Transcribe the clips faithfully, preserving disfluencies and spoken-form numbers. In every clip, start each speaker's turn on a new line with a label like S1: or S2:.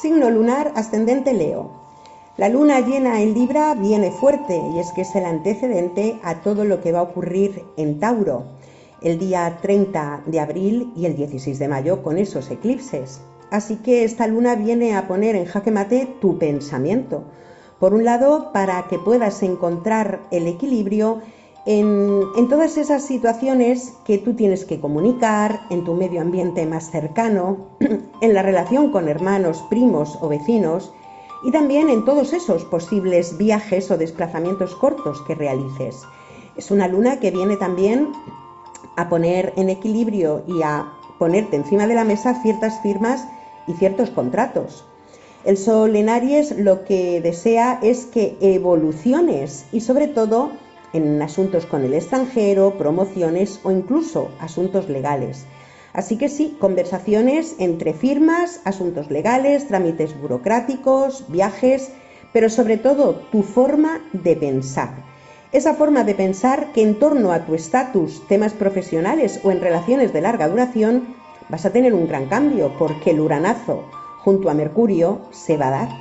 S1: Signo lunar ascendente Leo. La luna llena en Libra viene fuerte y es que es el antecedente a todo lo que va a ocurrir en Tauro el día treinta de abril y el dieciséis de mayo con esos eclipses. Así que esta luna viene a poner en jaque mate tu pensamiento. Por un lado, para que puedas encontrar el equilibrio en, en todas esas situaciones que tú tienes que comunicar, en tu medio ambiente más cercano, en la relación con hermanos, primos o vecinos, y también en todos esos posibles viajes o desplazamientos cortos que realices. Es una luna que viene también a poner en equilibrio y a ponerte encima de la mesa ciertas firmas y ciertos contratos. El Sol en Aries lo que desea es que evoluciones y sobre todo en asuntos con el extranjero, promociones o incluso asuntos legales. Así que sí, conversaciones entre firmas, asuntos legales, trámites burocráticos, viajes, pero sobre todo tu forma de pensar. Esa forma de pensar que en torno a tu estatus, temas profesionales o en relaciones de larga duración vas a tener un gran cambio porque el uranazo junto a Mercurio se va a dar.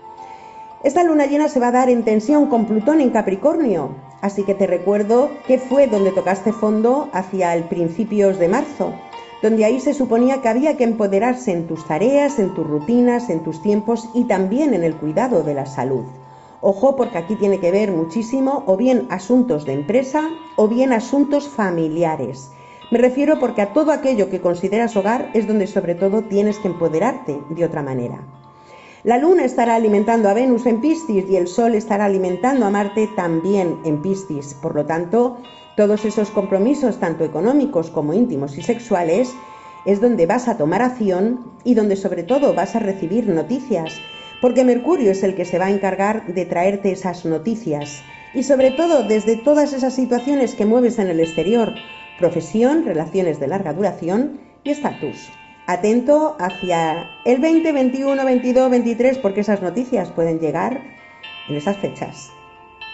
S1: Esta luna llena se va a dar en tensión con Plutón en Capricornio, así que te recuerdo que fue donde tocaste fondo hacia el principios de marzo, donde ahí se suponía que había que empoderarse en tus tareas, en tus rutinas, en tus tiempos y también en el cuidado de la salud. Ojo, porque aquí tiene que ver muchísimo o bien asuntos de empresa o bien asuntos familiares. Me refiero porque a todo aquello que consideras hogar es donde sobre todo tienes que empoderarte de otra manera. La luna estará alimentando a Venus en Piscis y el Sol estará alimentando a Marte también en Piscis. Por lo tanto, todos esos compromisos, tanto económicos como íntimos y sexuales, es donde vas a tomar acción y donde sobre todo vas a recibir noticias, porque Mercurio es el que se va a encargar de traerte esas noticias y sobre todo desde todas esas situaciones que mueves en el exterior, profesión, relaciones de larga duración y estatus. Atento hacia el veinte, veintiuno, veintidós, veintitrés porque esas noticias pueden llegar en esas fechas.